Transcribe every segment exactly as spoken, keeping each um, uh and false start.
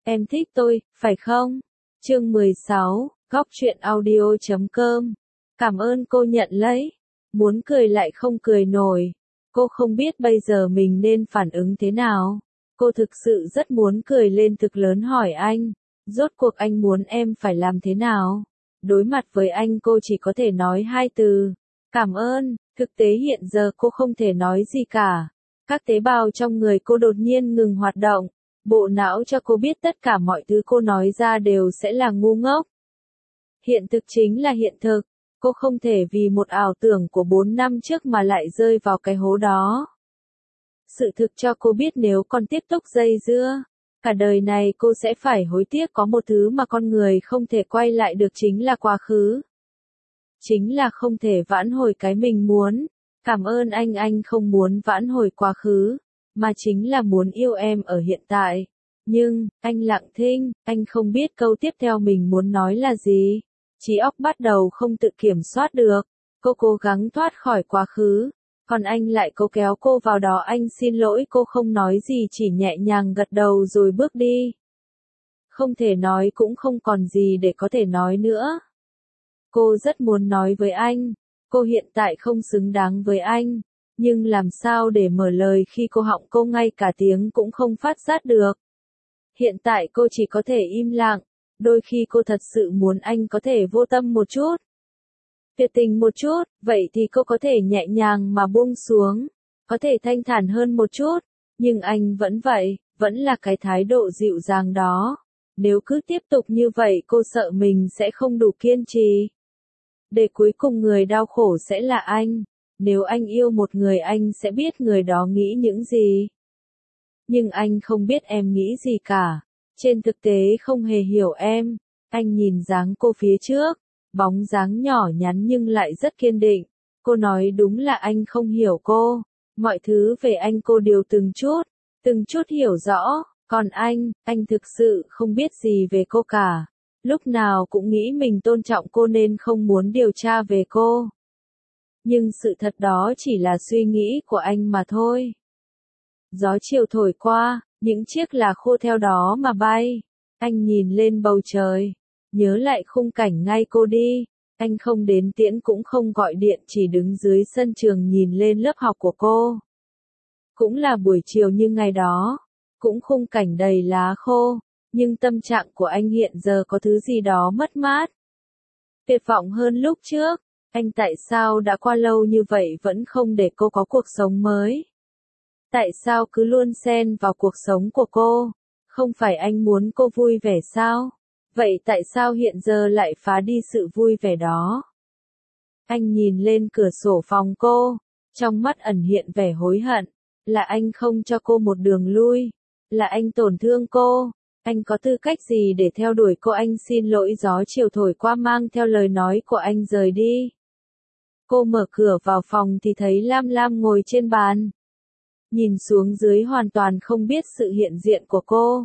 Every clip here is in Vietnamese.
Em thích tôi, phải không? Chương mười sáu, góc truyện audio chấm com. Cảm ơn cô nhận lấy. Muốn cười lại không cười nổi. Cô không biết bây giờ mình nên phản ứng thế nào. Cô thực sự rất muốn cười lên thực lớn hỏi anh. Rốt cuộc anh muốn em phải làm thế nào? Đối mặt với anh cô chỉ có thể nói hai từ. Cảm ơn. Thực tế hiện giờ cô không thể nói gì cả. Các tế bào trong người cô đột nhiên ngừng hoạt động. Bộ não cho cô biết tất cả mọi thứ cô nói ra đều sẽ là ngu ngốc. Hiện thực chính là hiện thực. Cô không thể vì một ảo tưởng của bốn năm trước mà lại rơi vào cái hố đó. Sự thực cho cô biết nếu còn tiếp tục dây dưa, cả đời này cô sẽ phải hối tiếc. Có một thứ mà con người không thể quay lại được chính là quá khứ. Chính là không thể vãn hồi cái mình muốn. Cảm ơn anh anh không muốn vãn hồi quá khứ, mà chính là muốn yêu em ở hiện tại. Nhưng, anh lặng thinh, anh không biết câu tiếp theo mình muốn nói là gì. Trí óc bắt đầu không tự kiểm soát được. Cô cố gắng thoát khỏi quá khứ, còn anh lại cố kéo cô vào đó. Anh xin lỗi, cô không nói gì, chỉ nhẹ nhàng gật đầu rồi bước đi. Không thể nói cũng không còn gì để có thể nói nữa. Cô rất muốn nói với anh, cô hiện tại không xứng đáng với anh, nhưng làm sao để mở lời khi cô họng cô ngay cả tiếng cũng không phát ra được. Hiện tại cô chỉ có thể im lặng, đôi khi cô thật sự muốn anh có thể vô tâm một chút. Tuyệt tình một chút, vậy thì cô có thể nhẹ nhàng mà buông xuống, có thể thanh thản hơn một chút, nhưng anh vẫn vậy, vẫn là cái thái độ dịu dàng đó. Nếu cứ tiếp tục như vậy cô sợ mình sẽ không đủ kiên trì. Để cuối cùng người đau khổ sẽ là anh. Nếu anh yêu một người anh sẽ biết người đó nghĩ những gì. Nhưng anh không biết em nghĩ gì cả. Trên thực tế không hề hiểu em. Anh nhìn dáng cô phía trước, bóng dáng nhỏ nhắn nhưng lại rất kiên định. Cô nói đúng là anh không hiểu cô. Mọi thứ về anh cô đều từng chút, từng chút hiểu rõ. Còn anh, anh thực sự không biết gì về cô cả. Lúc nào cũng nghĩ mình tôn trọng cô nên không muốn điều tra về cô. Nhưng sự thật đó chỉ là suy nghĩ của anh mà thôi. Gió chiều thổi qua, những chiếc lá khô theo đó mà bay. Anh nhìn lên bầu trời, nhớ lại khung cảnh ngay cô đi. Anh không đến tiễn cũng không gọi điện, chỉ đứng dưới sân trường nhìn lên lớp học của cô. Cũng là buổi chiều như ngày đó, cũng khung cảnh đầy lá khô, nhưng tâm trạng của anh hiện giờ có thứ gì đó mất mát. Tuyệt vọng hơn lúc trước. Anh tại sao đã qua lâu như vậy vẫn không để cô có cuộc sống mới? Tại sao cứ luôn xen vào cuộc sống của cô? Không phải anh muốn cô vui vẻ sao? Vậy tại sao hiện giờ lại phá đi sự vui vẻ đó? Anh nhìn lên cửa sổ phòng cô, trong mắt ẩn hiện vẻ hối hận. Là anh không cho cô một đường lui. Là anh tổn thương cô. Anh có tư cách gì để theo đuổi cô? Anh xin lỗi. Gió chiều thổi qua mang theo lời nói của anh rời đi. Cô mở cửa vào phòng thì thấy Lam Lam ngồi trên bàn. Nhìn xuống dưới hoàn toàn không biết sự hiện diện của cô.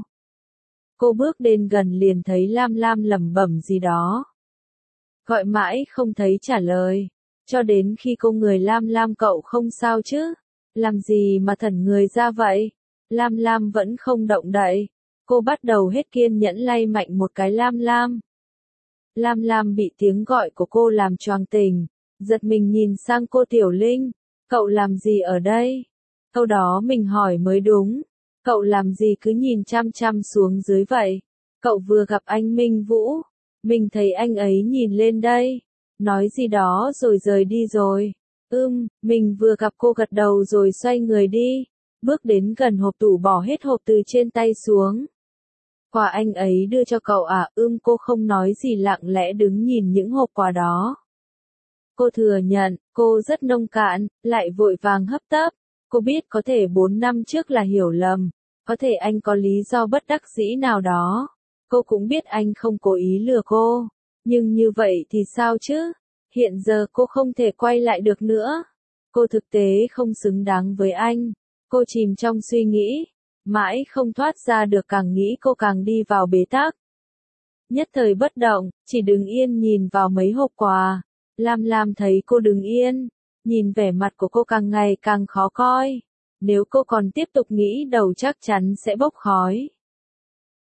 Cô bước đến gần liền thấy Lam Lam lẩm bẩm gì đó. Gọi mãi không thấy trả lời. Cho đến khi cô người Lam Lam cậu không sao chứ? Làm gì mà thẩn người ra vậy? Lam Lam vẫn không động đậy. Cô bắt đầu hết kiên nhẫn lay mạnh một cái Lam Lam. Lam Lam bị tiếng gọi của cô làm choàng tỉnh, giật mình nhìn sang cô. Tiểu Linh, cậu làm gì ở đây? Câu đó mình hỏi mới đúng. Cậu làm gì cứ nhìn chăm chăm xuống dưới vậy? Cậu vừa gặp anh Minh Vũ. Mình thấy anh ấy nhìn lên đây. Nói gì đó rồi rời đi rồi. Ưm, mình vừa gặp cô gật đầu rồi xoay người đi. Bước đến gần hộp tủ bỏ hết hộp từ trên tay xuống. Quà anh ấy đưa cho cậu à? Ưm, cô không nói gì lặng lẽ đứng nhìn những hộp quà đó. Cô thừa nhận, cô rất nông cạn, lại vội vàng hấp tấp. Cô biết có thể bốn năm trước là hiểu lầm. Có thể anh có lý do bất đắc dĩ nào đó. Cô cũng biết anh không cố ý lừa cô. Nhưng như vậy thì sao chứ? Hiện giờ cô không thể quay lại được nữa. Cô thực tế không xứng đáng với anh. Cô chìm trong suy nghĩ. Mãi không thoát ra được, càng nghĩ cô càng đi vào bế tắc. Nhất thời bất động, chỉ đứng yên nhìn vào mấy hộp quà. Lam Lam thấy cô đứng yên, nhìn vẻ mặt của cô càng ngày càng khó coi. Nếu cô còn tiếp tục nghĩ đầu chắc chắn sẽ bốc khói.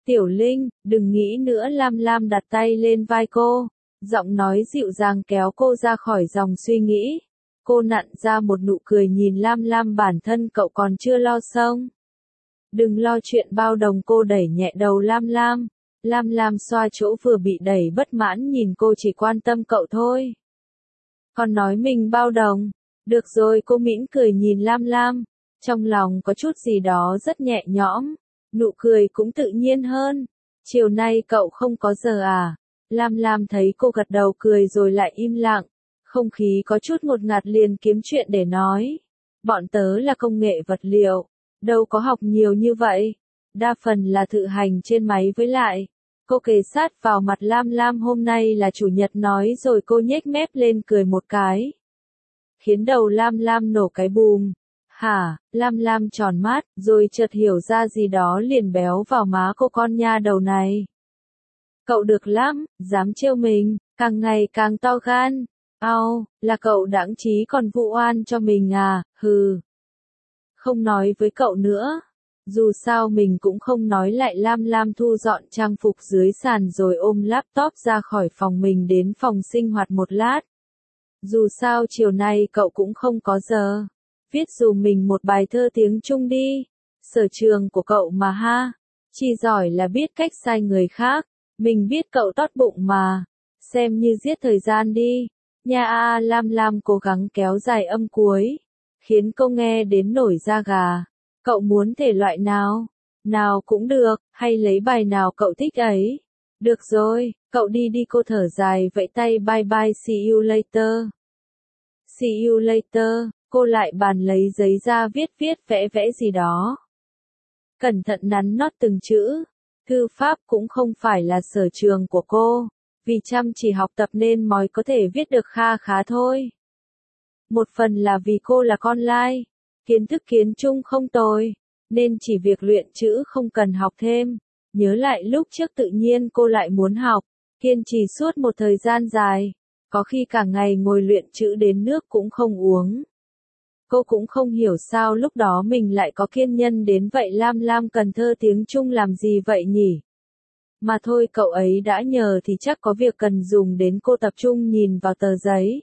Tiểu Linh, đừng nghĩ nữa. Lam Lam đặt tay lên vai cô, giọng nói dịu dàng kéo cô ra khỏi dòng suy nghĩ. Cô nặn ra một nụ cười nhìn Lam Lam, bản thân cậu còn chưa lo xong. Đừng lo chuyện bao đồng. Cô đẩy nhẹ đầu Lam Lam. Lam Lam xoa chỗ vừa bị đẩy bất mãn nhìn cô, chỉ quan tâm cậu thôi. Còn nói mình bao đồng. Được rồi, cô mỉm cười nhìn Lam Lam. Trong lòng có chút gì đó rất nhẹ nhõm. Nụ cười cũng tự nhiên hơn. Chiều nay cậu không có giờ à? Lam Lam thấy cô gật đầu cười rồi lại im lặng. Không khí có chút ngột ngạt liền kiếm chuyện để nói. Bọn tớ là công nghệ vật liệu. Đâu có học nhiều như vậy. Đa phần là thực hành trên máy với lại. Cô kề sát vào mặt Lam Lam. Hôm nay là chủ nhật nói rồi cô nhếch mép lên cười một cái. Khiến đầu Lam Lam nổ cái bùm. Hả? Lam Lam tròn mắt, rồi chợt hiểu ra gì đó liền béo vào má cô, con nha đầu này. Cậu được lắm, dám trêu mình, càng ngày càng to gan. Ao, là cậu đãng trí còn vụ oan cho mình à, hừ. Không nói với cậu nữa. Dù sao mình cũng không nói lại. Lam Lam thu dọn trang phục dưới sàn rồi ôm laptop ra khỏi phòng mình đến phòng sinh hoạt một lát. Dù sao chiều nay cậu cũng không có giờ. Viết dùm mình một bài thơ tiếng Trung đi. Sở trường của cậu mà ha. Chỉ giỏi là biết cách sai người khác. Mình biết cậu tót bụng mà. Xem như giết thời gian đi. Nha a. Lam Lam cố gắng kéo dài âm cuối. Khiến cô nghe đến nổi da gà. Cậu muốn thể loại nào? Nào cũng được, hay lấy bài nào cậu thích ấy. Được rồi, cậu đi đi. Cô thở dài vẫy tay bye bye, see you later. See you later. Cô lại bàn lấy giấy ra viết viết vẽ vẽ gì đó. Cẩn thận nắn nót từng chữ. Thư pháp cũng không phải là sở trường của cô. Vì chăm chỉ học tập nên mới có thể viết được kha khá thôi. Một phần là vì cô là con lai. Kiến thức kiến Trung không tồi. Nên chỉ việc luyện chữ không cần học thêm. Nhớ lại lúc trước tự nhiên cô lại muốn học. Kiên trì suốt một thời gian dài. Có khi cả ngày ngồi luyện chữ đến nước cũng không uống. Cô cũng không hiểu sao lúc đó mình lại có kiên nhẫn đến vậy. Lam Lam cần thơ tiếng Trung làm gì vậy nhỉ? Mà thôi, cậu ấy đã nhờ thì chắc có việc cần dùng đến. Cô tập trung nhìn vào tờ giấy.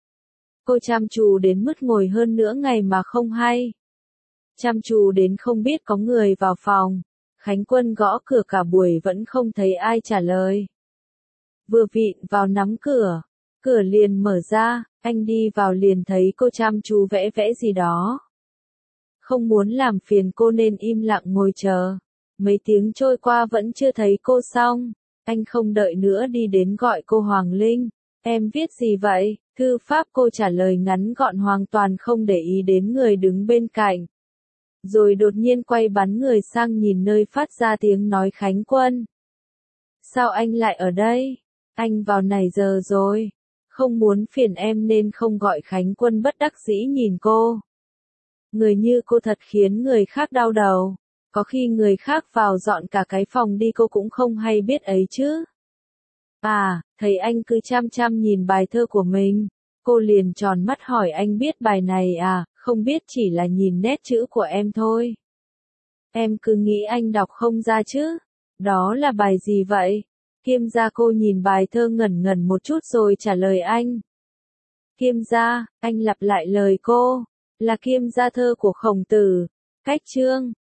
Cô chăm chú đến mức ngồi hơn nửa ngày mà không hay. Chăm chú đến không biết có người vào phòng. Khánh Quân gõ cửa cả buổi vẫn không thấy ai trả lời. Vừa vịn vào nắm cửa. Cửa liền mở ra, anh đi vào liền thấy cô chăm chú vẽ vẽ gì đó. Không muốn làm phiền cô nên im lặng ngồi chờ. Mấy tiếng trôi qua vẫn chưa thấy cô xong. Anh không đợi nữa đi đến gọi cô. Hoàng Linh, em viết gì vậy? Thư pháp. Cô trả lời ngắn gọn, hoàn toàn không để ý đến người đứng bên cạnh. Rồi đột nhiên quay bắn người sang nhìn nơi phát ra tiếng nói. Khánh Quân, sao anh lại ở đây? Anh vào này giờ rồi. Không muốn phiền em nên không gọi. Khánh Quân bất đắc dĩ nhìn cô. Người như cô thật khiến người khác đau đầu. Có khi người khác vào dọn cả cái phòng đi cô cũng không hay biết ấy chứ. À, thấy anh cứ chăm chăm nhìn bài thơ của mình. Cô liền tròn mắt hỏi, anh biết bài này à? Không biết, chỉ là nhìn nét chữ của em thôi. Em cứ nghĩ anh đọc không ra chứ. Đó là bài gì vậy? Kiêm gia. Cô nhìn bài thơ ngẩn ngẩn một chút rồi trả lời anh. Kiêm gia. Anh lặp lại lời cô. Là Kiêm gia, thơ của Khổng Tử. Cách chương.